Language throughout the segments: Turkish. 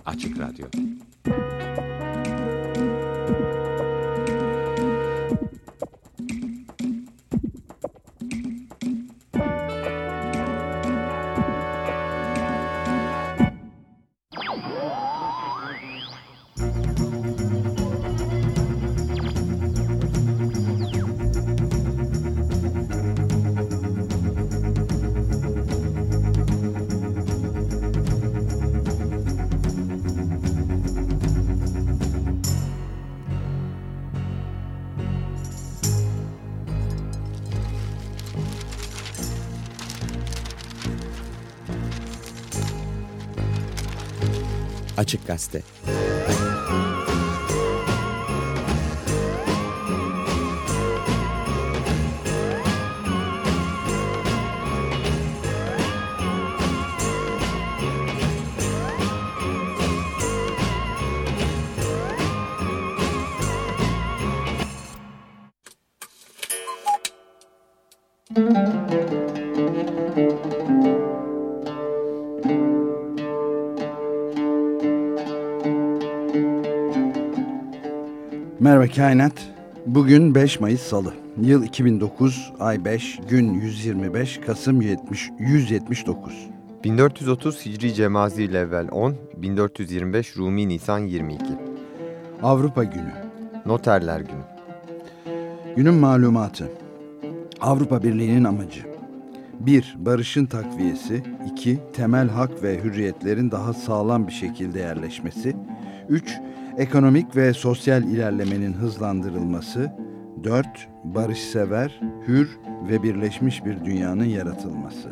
Açık Radyo. Açık Gazete. Merhaba Kainat. Bugün 5 Mayıs Salı. Yıl 2009, ay 5, gün 125, Kasım 179. 1430 Hicri Cemazir'le evvel 10, 1425 Rumi Nisan 22. Avrupa Günü. Noterler Günü. Günün malumatı. Avrupa Birliği'nin amacı. 1. Barışın takviyesi. 2. Temel hak ve hürriyetlerin daha sağlam bir şekilde yerleşmesi. 3. Ekonomik ve sosyal ilerlemenin hızlandırılması. 4. Barışsever, hür ve birleşmiş bir dünyanın yaratılması.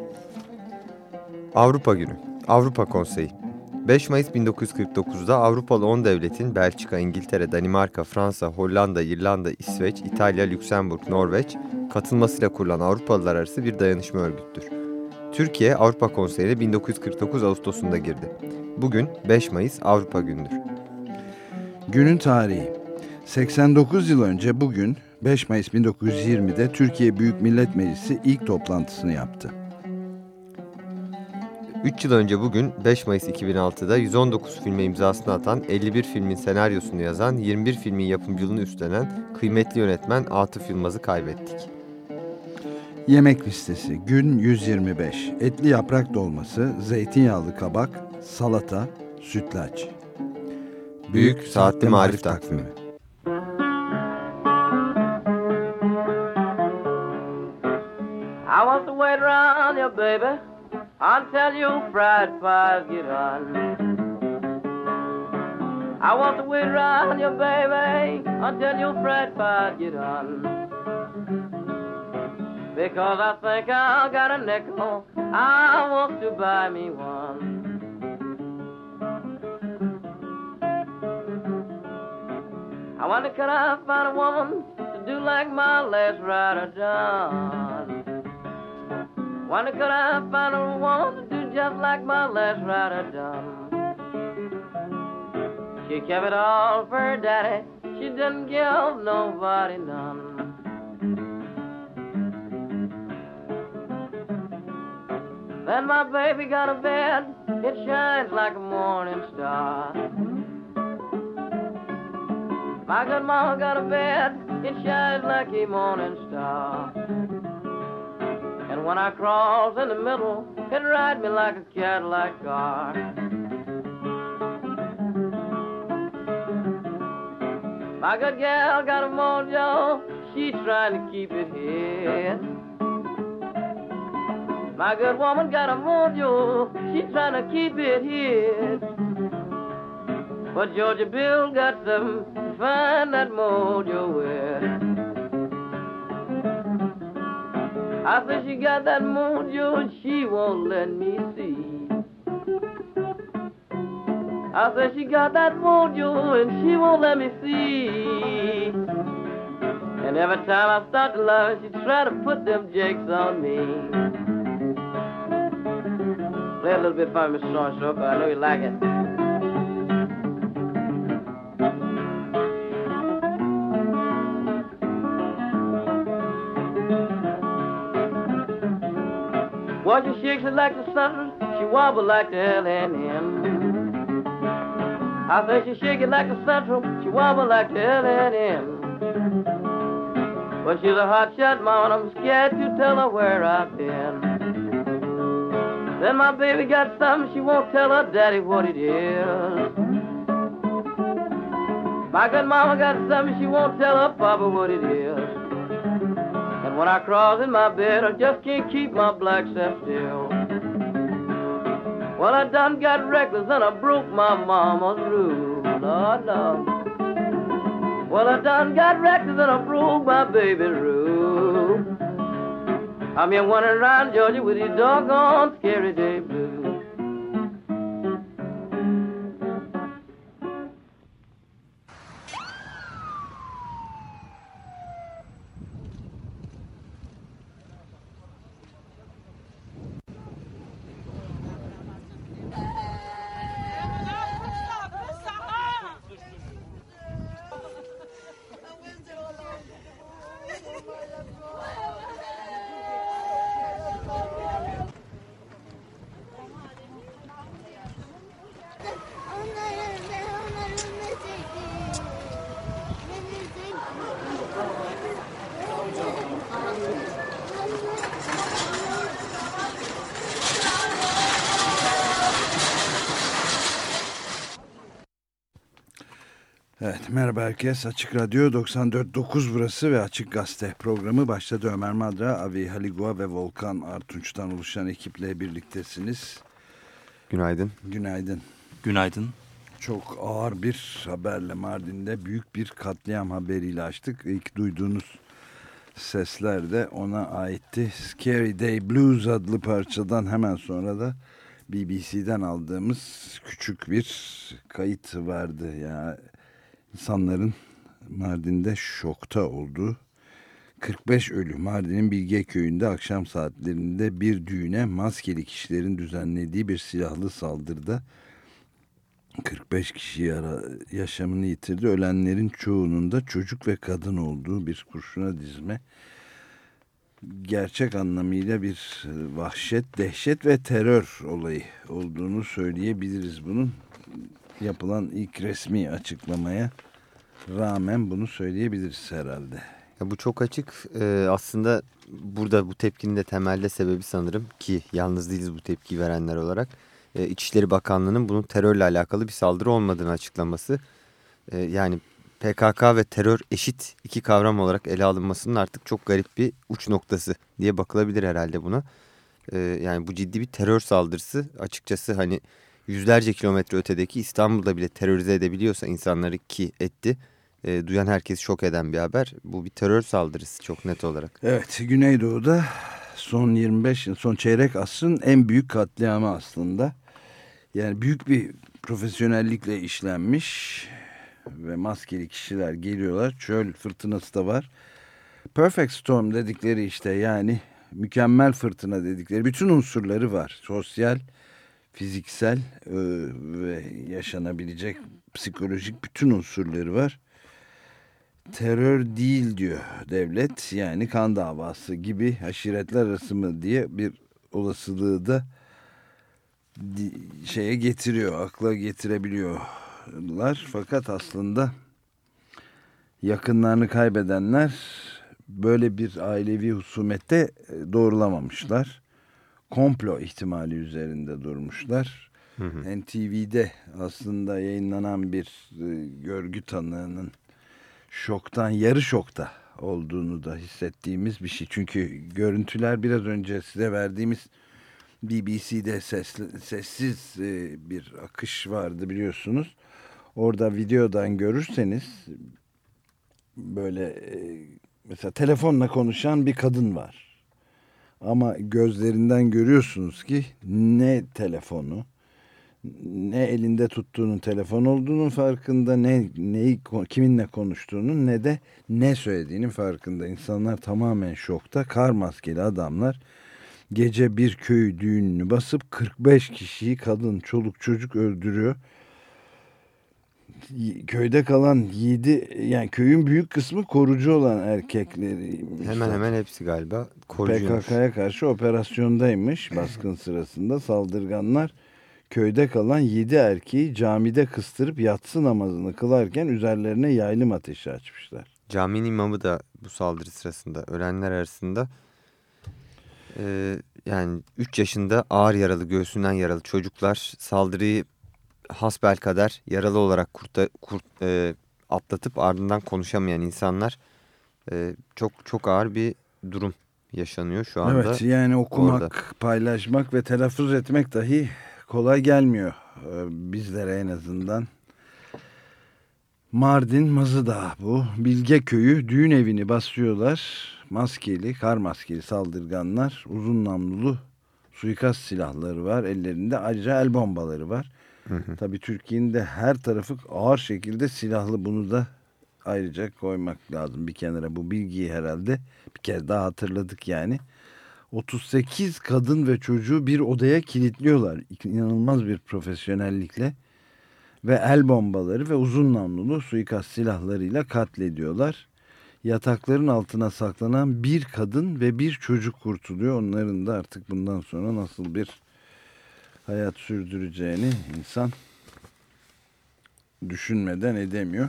Avrupa Günü. Avrupa Konseyi. 5 Mayıs 1949'da Avrupalı 10 devletin Belçika, İngiltere, Danimarka, Fransa, Hollanda, İrlanda, İsveç, İtalya, Lüksemburg, Norveç katılmasıyla kurulan Avrupalılar arası bir dayanışma örgüttür. Türkiye Avrupa Konseyi'ne 1949 Ağustos'unda girdi. Bugün 5 Mayıs Avrupa Günü'dür. Günün tarihi. 89 yıl önce bugün 5 Mayıs 1920'de Türkiye Büyük Millet Meclisi ilk toplantısını yaptı. 3 yıl önce bugün 5 Mayıs 2006'da 119 filme imzasını atan, 51 filmin senaryosunu yazan, 21 filmin yapımcılığını üstlenen kıymetli yönetmen Atıf Yılmaz'ı kaybettik. Yemek listesi. Gün 125. Etli yaprak dolması, zeytinyağlı kabak, salata, sütlaç. Büyük Saatli Marif Takvimi. I want to wait around you, baby, until you fried pies get on. I want to wait around you, baby, until you fried pies get on. Because I think I got a nickel, I want to buy me one. I wonder could I find a woman to do like my last rider done. Wonder could I find a woman to do just like my last rider done. She kept it all for her daddy, she didn't give nobody none. Then my baby got a bed, it shines like a morning star. My good mama got a bed, it shines like a morning star. And when I cross in the middle, it ride me like a Cadillac car. My good gal got a mojo, she trying to keep it hid. My good woman got a mojo, she trying to keep it hid. But Georgia Bill got some find that mojo with. I said she got that mojo and she won't let me see. I said she got that mojo and she won't let me see. And every time I start to love her, she try to put them jakes on me. Play a little bit for me, Mr. Short, I know you like it. Well, she shakes it like the sun, she wobbles like the L&M. I say she shake it like a central, she wobble like the L&M. Well, she's a hot shot mama, and I'm scared to tell her where I've been. Then my baby got something, she won't tell her daddy what it is. My good mama got something, she won't tell her papa what it is. And when I crawl in my bed, I just can't keep my black self still. Well, I done got reckless and I broke my mama's rule, Lord, Lord. Well, I done got reckless and I broke my baby's rule. I'm here wandering around Georgia with these doggone scary day blues. Evet, merhaba herkes. Açık Radyo 94.9 burası ve Açık Gazete programı başladı. Ömer Madra, Avi Haligua ve Volkan Artunç'tan oluşan ekiple birliktesiniz. Günaydın. Günaydın. Günaydın. Çok ağır bir haberle Mardin'de büyük bir katliam haberiyle açtık. İlk duyduğunuz sesler de ona aitti. Scary Day Blues adlı parçadan hemen sonra da BBC'den aldığımız küçük bir kayıt vardı. Yani İnsanların Mardin'de şokta olduğu 45 ölü. Mardin'in Bilge Köyü'nde akşam saatlerinde bir düğüne maskeli kişilerin düzenlediği bir silahlı saldırıda 45 kişi yaşamını yitirdi. Ölenlerin çoğunun da çocuk ve kadın olduğu bir kurşuna dizme. Gerçek anlamıyla bir vahşet, dehşet ve terör olayı olduğunu söyleyebiliriz bunun. Yapılan ilk resmi açıklamaya rağmen bunu söyleyebiliriz herhalde. Ya bu çok açık. Aslında burada bu tepkinin de temelde sebebi sanırım ki yalnız değiliz bu tepkiyi verenler olarak. İçişleri Bakanlığı'nın bunun terörle alakalı bir saldırı olmadığını açıklaması. Yani PKK ve terör eşit iki kavram olarak ele alınmasının artık çok garip bir uç noktası diye bakılabilir herhalde buna. Yani bu ciddi bir terör saldırısı. Açıkçası hani yüzlerce kilometre ötedeki İstanbul'da bile terörize edebiliyorsa insanları ki etti. Duyan herkesi şok eden bir haber. Bu bir terör saldırısı çok net olarak. Evet, Güneydoğu'da son çeyrek asrın en büyük katliamı aslında. Yani büyük bir profesyonellikle işlenmiş ve maskeli kişiler geliyorlar. Çöl fırtınası da var. Perfect Storm dedikleri işte yani mükemmel fırtına dedikleri bütün unsurları var. Sosyal, fiziksel ve yaşanabilecek psikolojik bütün unsurları var. Terör değil diyor devlet, yani kan davası gibi aşiretler arası mı diye bir olasılığı da şeye getiriyor, akla getirebiliyorlar. Fakat aslında yakınlarını kaybedenler böyle bir ailevi husumette doğrulamamışlar. Komplo ihtimali üzerinde durmuşlar. NTV'de aslında yayınlanan bir görgü tanığının yarı şokta olduğunu da hissettiğimiz bir şey. Çünkü görüntüler biraz önce size verdiğimiz BBC'de sessiz bir akış vardı biliyorsunuz. Orada videodan görürseniz böyle mesela telefonla konuşan bir kadın var. Ama gözlerinden görüyorsunuz ki ne telefonu, ne elinde tuttuğunun telefon olduğunun farkında, kiminle konuştuğunun ne de ne söylediğinin farkında. İnsanlar tamamen şokta. Kar maskeli adamlar gece bir köy düğününü basıp 45 kişiyi, kadın, çoluk, çocuk öldürüyor. Köyde kalan 7, yani köyün büyük kısmı korucu olan erkekleri. Hemen hepsi galiba koruyucu. PKK'ya karşı operasyondaymış baskın sırasında. Saldırganlar köyde kalan 7 erkeği camide kıstırıp yatsı namazını kılarken üzerlerine yaylım ateşi açmışlar. Caminin imamı da bu saldırı sırasında ölenler arasında. Yani 3 yaşında ağır yaralı, göğsünden yaralı çocuklar saldırıyı hasbelkader yaralı olarak atlatıp ardından konuşamayan insanlar, çok çok ağır bir durum yaşanıyor şu anda. Evet, yani okumak, orada. paylaşmak ve telaffuz etmek dahi kolay gelmiyor bizlere en azından. Mardin Mazıdağ bu. Bilge Köyü düğün evini basıyorlar. Maskeli, kar maskeli saldırganlar, uzun namlulu suikast silahları var. Ellerinde ayrıca el bombaları var. Tabii Türkiye'nin de her tarafı ağır şekilde silahlı, bunu da ayrıca koymak lazım bir kenara. Bu bilgiyi herhalde bir kez daha hatırladık yani. 38 kadın ve çocuğu bir odaya kilitliyorlar. İnanılmaz bir profesyonellikle. Ve el bombaları ve uzun namlulu suikast silahlarıyla katlediyorlar. Yatakların altına saklanan bir kadın ve bir çocuk kurtuluyor. Onların da artık bundan sonra nasıl bir hayat sürdüreceğini insan düşünmeden edemiyor.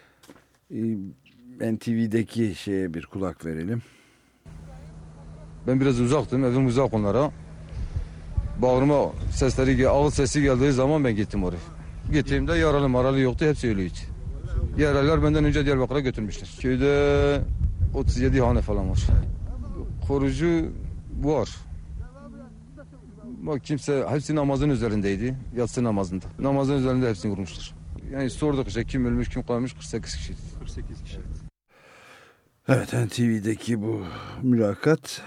NTV'deki şeye bir kulak verelim. Ben biraz uzaktım, evim uzak onlara. Bağırma sesleri, ağız sesi geldiği zaman ben gittim oraya. Gittiğimde yaralı maralı yoktu, hepsi ölüydü. Yaralılar benden önce Diyarbakır'a götürmüşler. Köyde 37 hane falan var. Korucu var. Bak kimse, hepsi namazın üzerindeydi, yatsı namazında. Namazın üzerinde hepsini vurmuşlar. Yani sorduk işte kim ölmüş kim kalmış, 48 kişi. 48 kişi. Evet, NTV'deki bu mülakat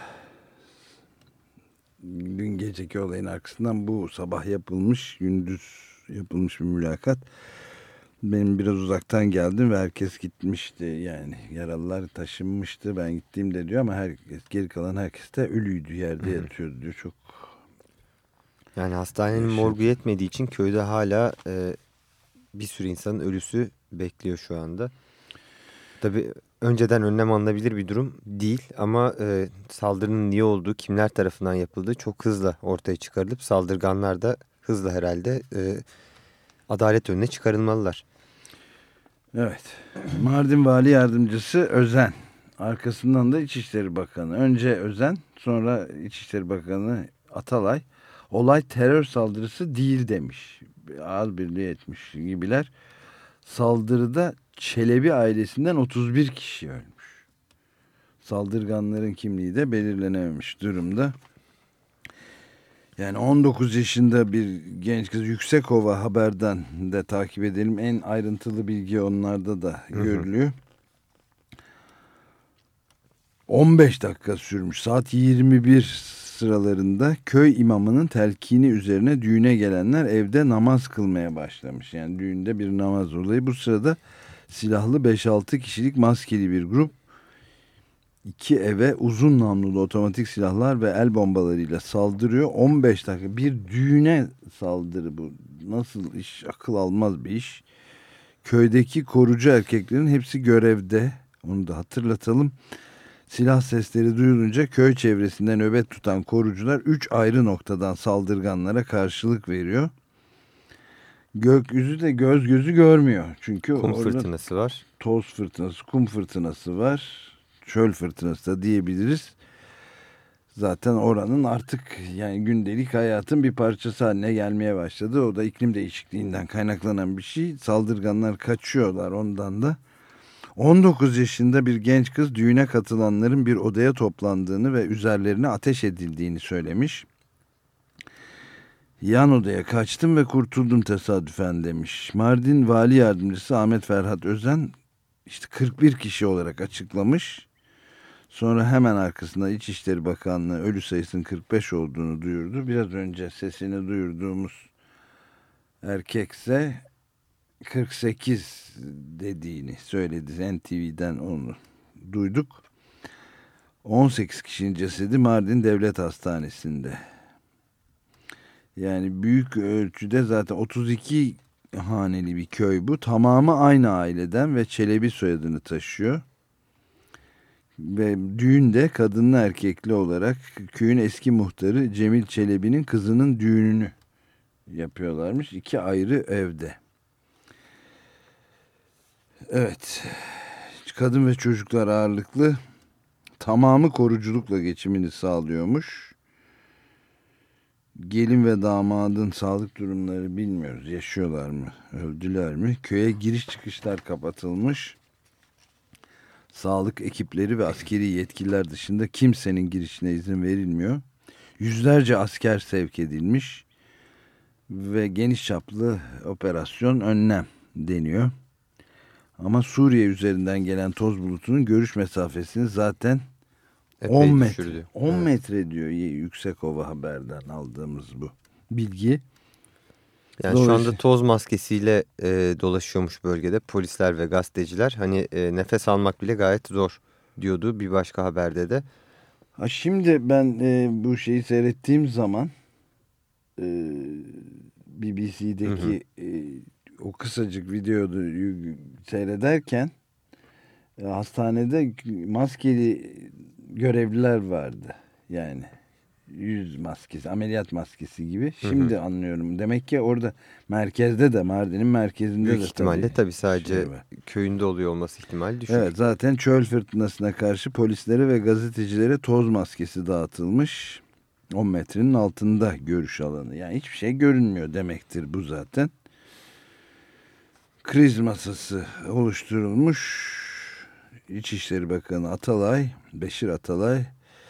dün geceki olayın arkasından bu sabah yapılmış, gündüz yapılmış bir mülakat. Benim biraz uzaktan geldim ve herkes gitmişti, yani yaralılar taşınmıştı ben gittiğimde diyor, ama herkes, geri kalan herkes de ölüydü, yerde yatıyordu diyor. Çok, yani hastanenin morgu yetmediği için köyde hala bir sürü insanın ölüsü bekliyor şu anda. Tabii önceden önlem alınabilir bir durum değil ama saldırının niye olduğu, kimler tarafından yapıldığı çok hızlı ortaya çıkarılıp saldırganlar da hızla herhalde adalet önüne çıkarılmalılar. evet. Mardin Vali Yardımcısı Özen, arkasından da İçişleri Bakanı. Önce Özen, sonra İçişleri Bakanı Atalay, olay terör saldırısı değil demiş. Ağız birliği etmiş gibiler. Saldırıda Çelebi ailesinden 31 kişi ölmüş. Saldırganların kimliği de belirlenememiş durumda. Yani 19 yaşında bir genç kız, Yüksekova Haber'den de takip edelim. En ayrıntılı bilgi onlarda da görülüyor. 15 dakika sürmüş. Saat 21 sıralarında köy imamının telkini üzerine düğüne gelenler evde namaz kılmaya başlamış. Yani düğünde bir namaz olayı. Bu sırada silahlı 5-6 kişilik maskeli bir grup 2 eve uzun namlulu otomatik silahlar ve el bombalarıyla saldırıyor. 15 dakika bir düğüne saldırı bu. Nasıl iş? Akıl almaz bir iş. Köydeki korucu erkeklerin hepsi görevde. Onu da hatırlatalım. Silah sesleri duyulunca köy çevresinde nöbet tutan korucular 3 ayrı noktadan saldırganlara karşılık veriyor. Gökyüzü de göz gözü görmüyor. Çünkü kum fırtınası var. Toz fırtınası, kum fırtınası var. Çöl fırtınası da diyebiliriz. Zaten oranın artık yani gündelik hayatın bir parçası haline gelmeye başladı. O da iklim değişikliğinden kaynaklanan bir şey. Saldırganlar kaçıyorlar ondan da. 19 yaşında bir genç kız düğüne katılanların bir odaya toplandığını ve üzerlerine ateş edildiğini söylemiş. Yan odaya kaçtım ve kurtuldum tesadüfen demiş. Mardin Vali Yardımcısı Ahmet Ferhat Özen işte 41 kişi olarak açıklamış. Sonra hemen arkasında İçişleri Bakanlığı ölü sayısının 45 olduğunu duyurdu. Biraz önce sesini duyurduğumuz erkekse 48 dediğini söyledi. NTV'den onu duyduk. 18 kişinin cesedi Mardin Devlet Hastanesi'nde. Yani büyük ölçüde zaten 32 haneli bir köy bu. Tamamı aynı aileden ve Çelebi soyadını taşıyor. Ve düğünde kadınlı erkekli olarak köyün eski muhtarı Cemil Çelebi'nin kızının düğününü yapıyorlarmış. 2 ayrı evde. Evet. Kadın ve çocuklar ağırlıklı. Tamamı koruculukla geçimini sağlıyormuş. Gelin ve damadın sağlık durumları bilmiyoruz. Yaşıyorlar mı? Öldüler mi? Köye giriş çıkışlar kapatılmış. Sağlık ekipleri ve askeri yetkililer dışında kimsenin girişine izin verilmiyor. Yüzlerce asker sevk edilmiş ve geniş çaplı operasyon önlem deniyor. Ama Suriye üzerinden gelen toz bulutunun görüş mesafesini zaten Epey 10 metre. düşürdü. 10 metre diyor Yüksekova Haber'den aldığımız bu bilgi. Yani şu anda toz maskesiyle dolaşıyormuş bölgede polisler ve gazeteciler. Hani nefes almak bile gayet zor diyordu bir başka haberde de. Ha, şimdi ben bu şeyi seyrettiğim zaman BBC'deki o kısacık videoyu seyrederken hastanede maskeli görevliler vardı. Yani yüz maskesi, ameliyat maskesi gibi. Şimdi anlıyorum. Demek ki orada merkezde de, Mardin'in merkezinde Büyük de ihtimalle tabii sadece şey köyünde oluyor olması ihtimali düşük. Evet, zaten çöl fırtınasına karşı polislere ve gazetecilere toz maskesi dağıtılmış. 10 metrenin altında görüş alanı. Yani hiçbir şey görünmüyor demektir bu zaten. Kriz masası oluşturulmuş. İçişleri Bakanı Atalay, Beşir Atalay,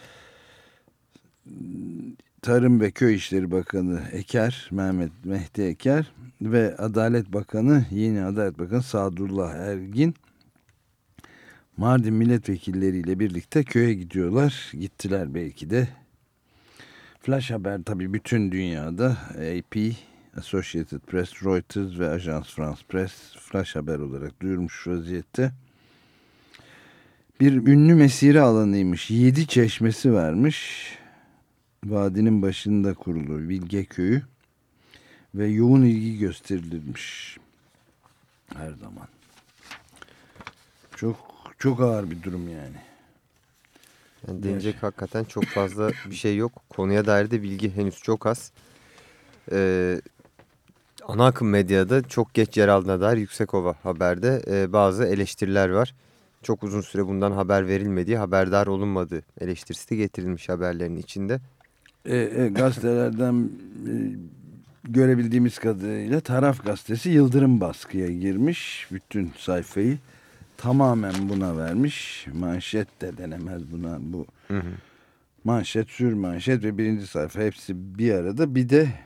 Tarım ve Köy İşleri Bakanı Eker, Mehdi Eker ve Adalet Bakanı, yeni Adalet Bakanı Sadullah Ergin Mardin milletvekilleriyle birlikte köye gidiyorlar. Gittiler belki de. Flash haber tabii bütün dünyada. AP, Associated Press, Reuters ve Ajans France Press flash haber olarak duyurmuş vaziyette. Bir ünlü mesire alanıymış. 7 çeşmesi varmış. Vadinin başında kurulu Bilge Köyü ve yoğun ilgi gösterilirmiş her zaman. Çok ağır bir durum yani. Yani denecek hakikaten çok fazla bir şey yok. Konuya dair de bilgi henüz çok az. Ana akım medyada çok geç yer aldığına dair Yüksekova Haber'de bazı eleştiriler var. Çok uzun süre bundan haber verilmediği, haberdar olunmadığı eleştirisi de getirilmiş haberlerin içinde. Gazetelerden görebildiğimiz kadarıyla Taraf Gazetesi Yıldırım baskıya girmiş. Bütün sayfayı tamamen buna vermiş. Manşet de denemez buna. Bu manşet, sürmanşet ve birinci sayfa hepsi bir arada. Bir de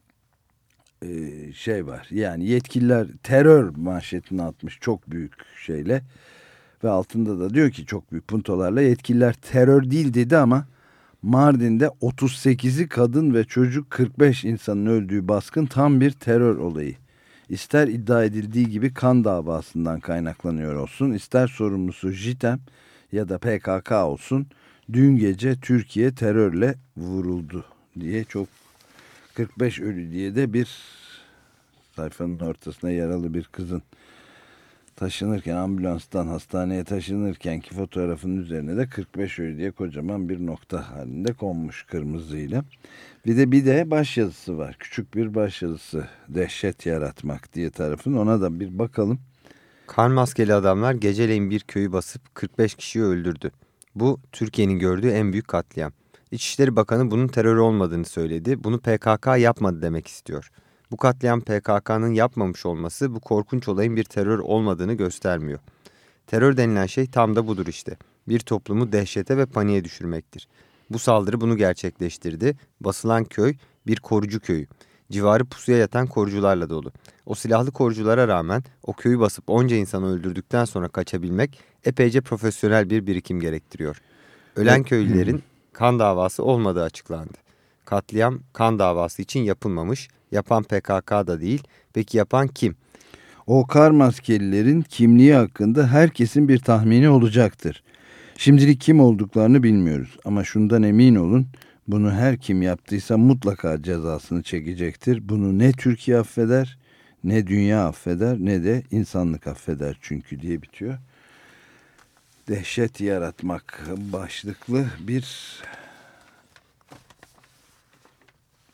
şey var. Yani yetkililer terör manşetini atmış çok büyük şeyle. Ve altında da diyor ki çok büyük puntolarla yetkililer terör değil dedi ama Mardin'de 38'i kadın ve çocuk 45 insanın öldüğü baskın tam bir terör olayı. İster iddia edildiği gibi kan davasından kaynaklanıyor olsun, ister sorumlusu JITEM ya da PKK olsun, dün gece Türkiye terörle vuruldu diye 45 ölü diye de bir sayfanın ortasına yaralı bir kızın taşınırken, ambulanstan hastaneye taşınırkenki fotoğrafın üzerine de 45 ölü diye kocaman bir nokta halinde konmuş kırmızıyla. Bir de başyazısı var. Küçük bir başyazısı. Dehşet yaratmak diye tarafın. Ona da bir bakalım. Kar maskeli adamlar geceleyin bir köyü basıp 45 kişiyi öldürdü. Bu Türkiye'nin gördüğü en büyük katliam. İçişleri Bakanı bunun terör olmadığını söyledi. Bunu PKK yapmadı demek istiyor. Bu katliam PKK'nın yapmamış olması bu korkunç olayın bir terör olmadığını göstermiyor. Terör denilen şey tam da budur işte. Bir toplumu dehşete ve paniğe düşürmektir. Bu saldırı bunu gerçekleştirdi. Basılan köy bir korucu köyü. Civarı pusuya yatan korucularla dolu. O silahlı koruculara rağmen o köyü basıp onca insanı öldürdükten sonra kaçabilmek epeyce profesyonel bir birikim gerektiriyor. Ölen köylülerin kan davası olmadığı açıklandı. Katliam kan davası için yapılmamış. Yapan PKK da değil. Peki yapan kim? O kar maskelilerin kimliği hakkında herkesin bir tahmini olacaktır. Şimdilik kim olduklarını bilmiyoruz ama şundan emin olun, bunu her kim yaptıysa mutlaka cezasını çekecektir. Bunu ne Türkiye affeder, ne dünya affeder, ne de insanlık affeder çünkü diye bitiyor. Dehşet yaratmak başlıklı bir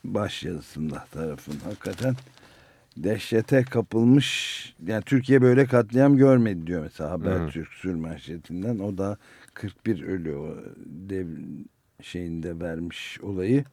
başyazısında tarafın. Hakikaten dehşete kapılmış. Yani Türkiye böyle katliam görmedi diyor mesela Habertürk sürmanşetinden. O da 41 ölü o dev şeyinde vermiş olayı.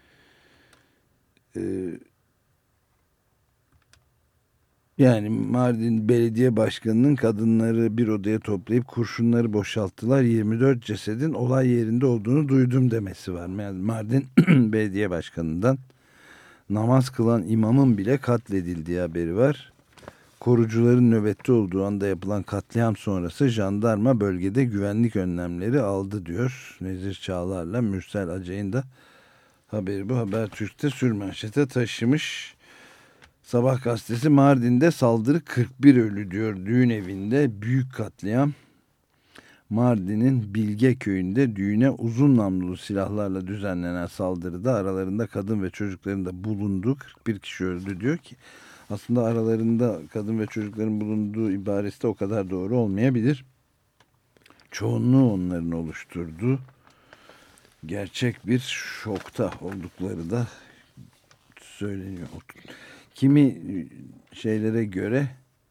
Yani Mardin Belediye Başkanı'nın kadınları bir odaya toplayıp kurşunları boşalttılar. 24 cesedin olay yerinde olduğunu duydum demesi var. Yani Mardin Belediye Başkanı'ndan namaz kılan imamın bile katledildiği haberi var. Korucuların nöbette olduğu anda yapılan katliam sonrası jandarma bölgede güvenlik önlemleri aldı diyor. Nezir Çağlar'la Mürsel Acay'ın da haberi bu. Habertürk'te sürmanşete taşımış. Sabah gazetesi Mardin'de saldırı 41 ölü diyor. Düğün evinde büyük katliam. Mardin'in Bilge köyünde düğüne uzun namlulu silahlarla düzenlenen saldırıda aralarında kadın ve çocukların da bulunduğu 41 kişi öldü diyor ki aslında aralarında kadın ve çocukların bulunduğu ibaresi de o kadar doğru olmayabilir. Çoğunluğu onların oluşturduğu gerçek bir şokta oldukları da söyleniyor. Kimi şeylere göre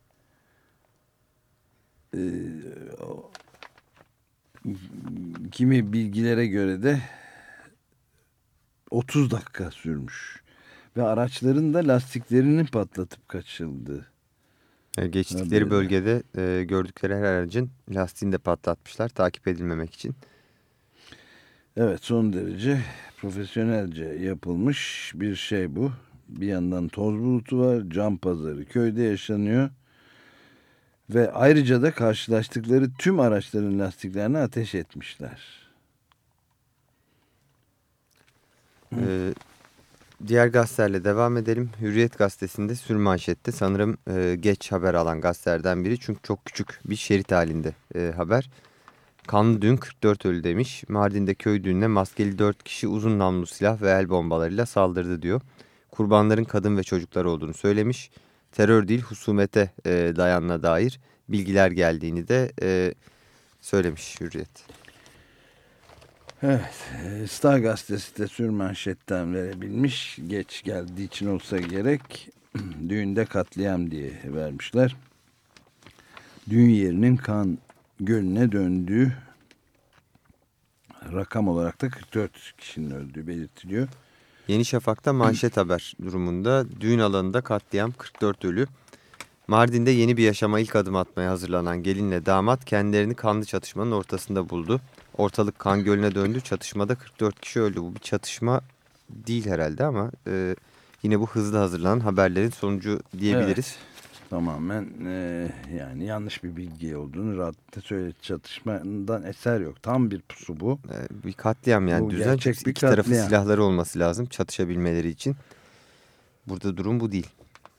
kimi bilgilere göre de 30 dakika sürmüş ve araçların da lastiklerini patlatıp kaçıldı. Geçtikleri bölgede gördükleri her aracın lastiğini de patlatmışlar takip edilmemek için. Evet, son derece profesyonelce yapılmış bir şey bu. Bir yandan toz bulutu var, cam pazarı köyde yaşanıyor. Ve ayrıca da karşılaştıkları tüm araçların lastiklerine ateş etmişler. Diğer gazetelerle devam edelim. Hürriyet gazetesinde sürmanşette sanırım geç haber alan gazetelerden biri. Çünkü çok küçük bir şerit halinde haber. Kanlı düğün 44 ölü demiş. Mardin'de köy düğününe maskeli 4 kişi uzun namlulu silah ve el bombalarıyla saldırdı diyor. Kurbanların kadın ve çocuklar olduğunu söylemiş. Terör değil husumete dayanına dair bilgiler geldiğini de söylemiş Hürriyet. Evet, Star gazetesi de sürmanşetten verebilmiş. Geç geldiği için olsa gerek. Düğünde katliam diye vermişler. Düğün yerinin kan gölüne döndüğü, rakam olarak da 44 kişinin öldüğü belirtiliyor. Yeni Şafak'ta manşet haber durumunda düğün alanında katliam 44 ölü. Mardin'de yeni bir yaşama ilk adım atmaya hazırlanan gelinle damat kendilerini kanlı çatışmanın ortasında buldu. Ortalık kan gölüne döndü. Çatışmada 44 kişi öldü. Bu bir çatışma değil herhalde ama yine bu hızlı hazırlanan haberlerin sonucu diyebiliriz. Evet, tamamen yani yanlış bir bilgi olduğunu rahatlıkla söyledi. Çatışmadan eser yok. Tam bir pusu bu. Bir katliam yani. Bu düzen. gerçek bir İki tarafı katliam. silahları olması lazım çatışabilmeleri için. Burada durum bu değil.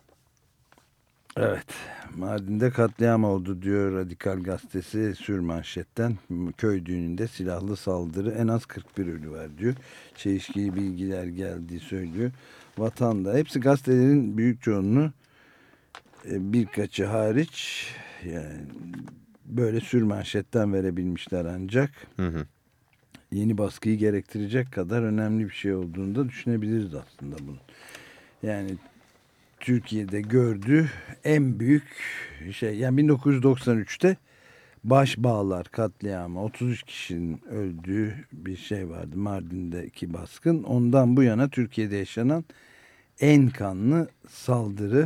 Evet, Mardin'de katliam oldu diyor Radikal Gazetesi sürmanşetten. Köy düğününde silahlı saldırı, en az 41 ölü var diyor. Çelişkili bilgiler geldiği söylüyor. Vatanda hepsi gazetelerin büyük çoğunluğu, birkaçı hariç yani böyle sürmanşetten verebilmişler ancak. Yeni baskıyı gerektirecek kadar önemli bir şey olduğunu da düşünebiliriz aslında bunu. Yani Türkiye'de gördüğü en büyük şey, yani 1993'te Başbağlar katliamı, 33 kişinin öldüğü bir şey vardı, Mardin'deki baskın. Ondan bu yana Türkiye'de yaşanan en kanlı saldırı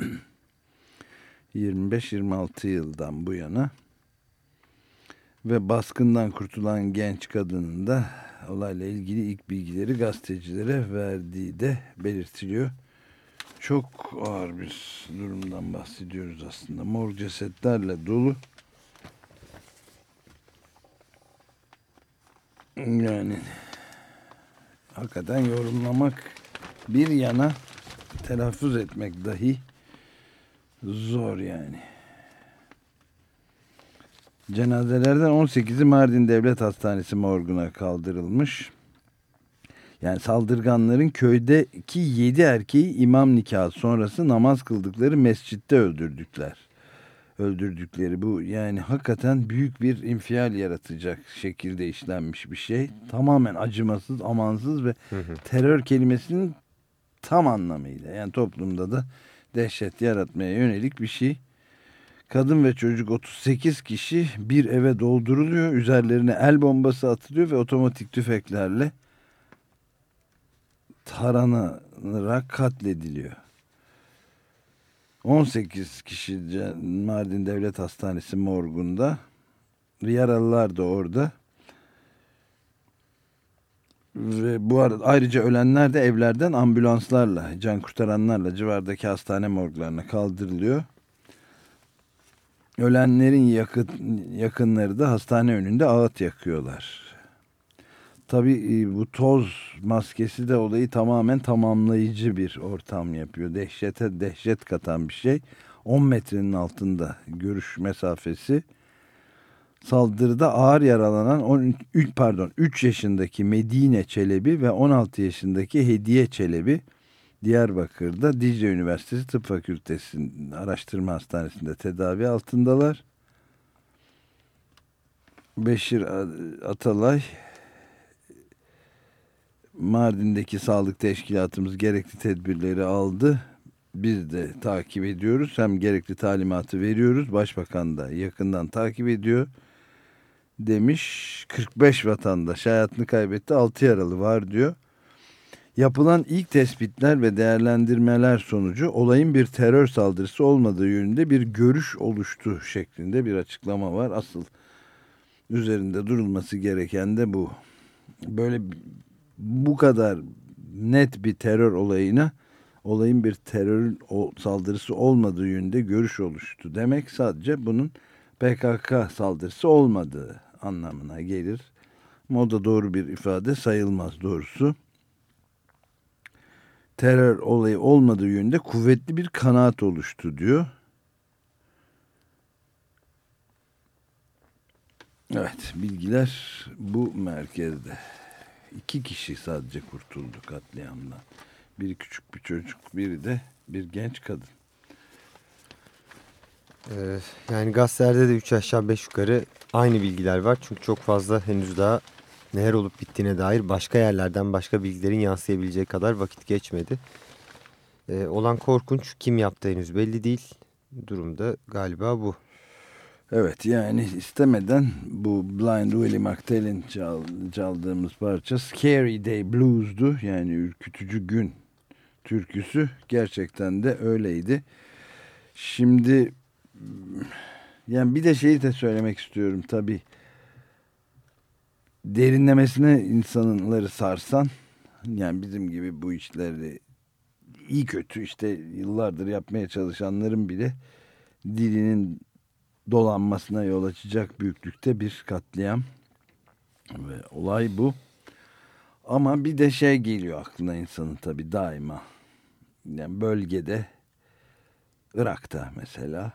25-26 yıldan bu yana ve baskından kurtulan genç kadının da olayla ilgili ilk bilgileri gazetecilere verdiği de belirtiliyor. Çok ağır bir durumdan bahsediyoruz aslında. Mor cesetlerle dolu. Yani hakikaten yorumlamak bir yana, telaffuz etmek dahi zor yani. Cenazelerden 18'i Mardin Devlet Hastanesi morguna kaldırılmış. Yani saldırganların köydeki 7 erkeği imam nikahı sonrası namaz kıldıkları mescitte öldürdükleri bu, yani hakikaten büyük bir infial yaratacak şekilde işlenmiş bir şey. Tamamen acımasız, amansız ve terör kelimesinin tam anlamıyla. Yani toplumda da dehşet yaratmaya yönelik bir şey. Kadın ve çocuk 38 kişi bir eve dolduruluyor. Üzerlerine el bombası atılıyor ve otomatik tüfeklerle taranarak katlediliyor. 18 kişi Mardin Devlet Hastanesi morgunda. Yaralılar da orada. Ve bu arada ayrıca ölenler de evlerden ambulanslarla, can kurtaranlarla civardaki hastane morglarına kaldırılıyor. Ölenlerin yakınları da hastane önünde ağıt yakıyorlar. Tabii bu toz maskesi de olayı tamamen tamamlayıcı bir ortam yapıyor. Dehşete dehşet katan bir şey. 10 metrenin altında görüş mesafesi. Saldırıda ağır yaralanan 3 yaşındaki Medine Çelebi ve 16 yaşındaki Hediye Çelebi Diyarbakır'da Dicle Üniversitesi Tıp Fakültesi'nin araştırma hastanesinde tedavi altındalar. Beşir Atalay, Mardin'deki sağlık teşkilatımız gerekli tedbirleri aldı. Biz de takip ediyoruz. Hem gerekli talimatı veriyoruz. Başbakan da yakından takip ediyor demiş. 45 vatandaş hayatını kaybetti. 6 yaralı var diyor. Yapılan ilk tespitler ve değerlendirmeler sonucu olayın bir terör saldırısı olmadığı yönünde bir görüş oluştu şeklinde bir açıklama var. Asıl üzerinde durulması gereken de bu. Böyle bu kadar net bir terör olayın bir terör saldırısı olmadığı yönünde görüş oluştu demek sadece bunun PKK saldırısı olmadığı anlamına gelir. Ama o da doğru bir ifade sayılmaz doğrusu. Terör olayı olmadığı yönünde kuvvetli bir kanaat oluştu diyor. Evet, bilgiler bu merkezde. 2 kişi sadece kurtuldu katliamdan. Biri küçük bir çocuk, biri de bir genç kadın. Yani gazetelerde de 3 aşağı 5 yukarı aynı bilgiler var. Çünkü çok fazla henüz daha neler olup bittiğine dair başka yerlerden başka bilgilerin yansıyabileceği kadar vakit geçmedi. Olan korkunç, kim yaptı henüz belli değil. Durumda galiba bu. Evet, yani istemeden bu Blind Willie McTell'in çaldığımız parça Scary Day Blues'du. Yani ürkütücü gün türküsü gerçekten de öyleydi. Şimdi yani bir de şeyi de söylemek istiyorum tabii. Derinlemesine insanları sarsan, yani bizim gibi bu işleri iyi kötü işte yıllardır yapmaya çalışanların bile dilinin dolanmasına yol açacak büyüklükte bir katliam ve olay bu. Ama bir de şey geliyor aklına insanın tabii daima. Yani bölgede, Irak'ta mesela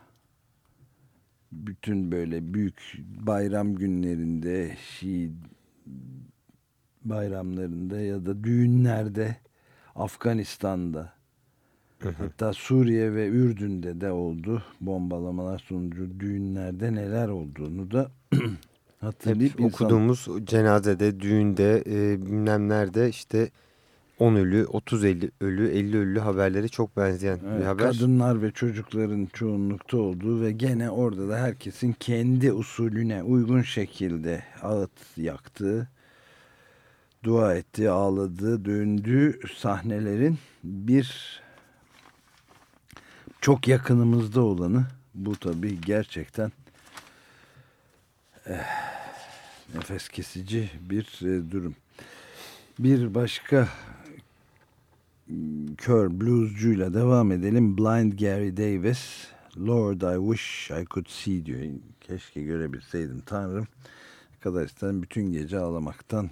bütün böyle büyük bayram günlerinde, Şii bayramlarında ya da düğünlerde, Afganistan'da, hatta Suriye ve Ürdün'de de oldu. Bombalamalar sonucu düğünlerde neler olduğunu da hatırlayıp okuduğumuz cenazede, düğünde, bilmem nerede işte 10 ölü, 30 ölü, 50 ölü haberleri çok benzeyen bir haber. Kadınlar ve çocukların çoğunlukta olduğu ve gene orada da herkesin kendi usulüne uygun şekilde ağıt yaktığı, dua ettiği, ağladığı, döndüğü sahnelerin bir çok yakınımızda olanı. Bu tabii gerçekten nefes kesici bir durum. Bir başka kör bluescuyla devam edelim. Blind Gary Davis, Lord I wish I could see diyor. Keşke görebilseydim Tanrım. Ne kadar isterim, bütün gece ağlamaktan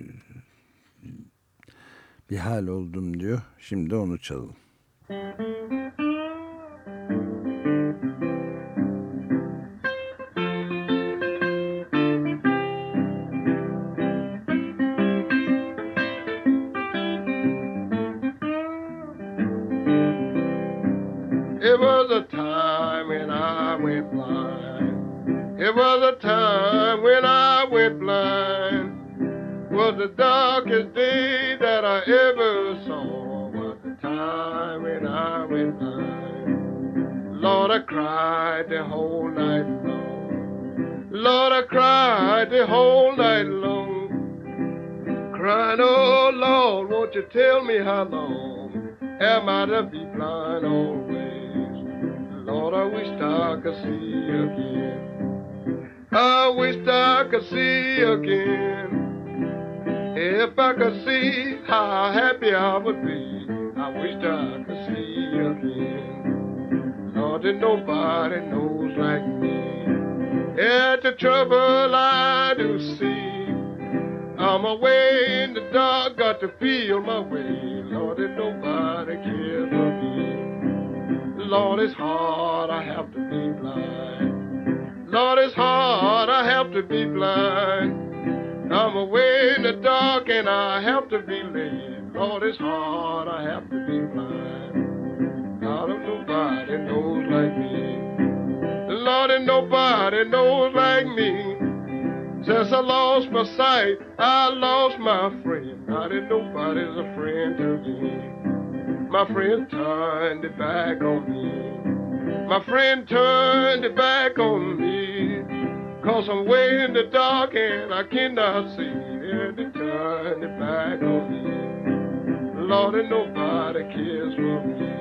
bir hal oldum diyor. Şimdi onu çalalım. It was a time when I went blind. It was a time when I went blind. Was the darkest day that I ever saw. Was the time went blind. Lord, I cried the whole night long. Lord, I cried the whole night long. Crying, oh Lord, won't you tell me how long am I to be blind always? Lord, I wish I could see again. I wish I could see again. If I could see how happy I would be, I wish I could see again. Lord, that nobody knows like me. At the trouble I do see, I'm away in the dark, got to feel my way. Lord, that nobody cares for me. Lord, it's hard, I have to be blind. Lord, it's hard, I have to be blind. I'm away in the dark and I have to be late. Lord, it's hard, I have to be blind. Lord, nobody knows like me. Lord, and nobody knows like me. Since I lost my sight, I lost my friend. Not that nobody's a friend to me. My friend turned it back on me. My friend turned it back on me. 'Cause I'm way in the dark and I cannot see. And they turned it back on me. Lord, and nobody cares for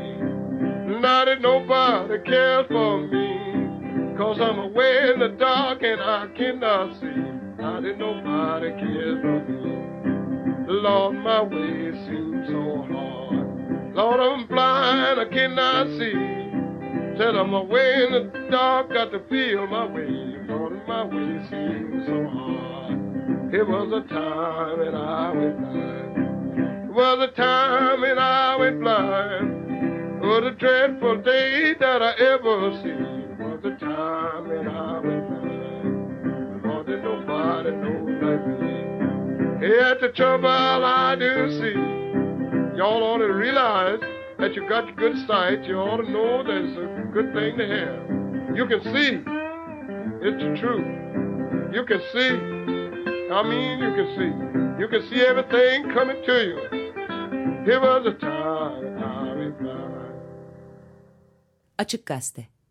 me. Not that nobody cares for me. 'Cause I'm away in the dark and I cannot see. Not that nobody cares for me. Lord, my way seems so hard. Lord, I'm blind, I cannot see. Said I'm away in the dark, got to feel my way. Lord, my way seems so hard. It was a time and I went blind. It was a time and I went blind. What a dreadful day that I ever see. It was a time and I went blind. Lord, that nobody knows like me. At the trouble I do see. Y'all ought to realize that you got good sight. You ought to know that it's a good thing to have. You can see. It's the truth. You can see. I mean, you can see. You can see everything coming to you. It was a time I was blind. Açık Gazete.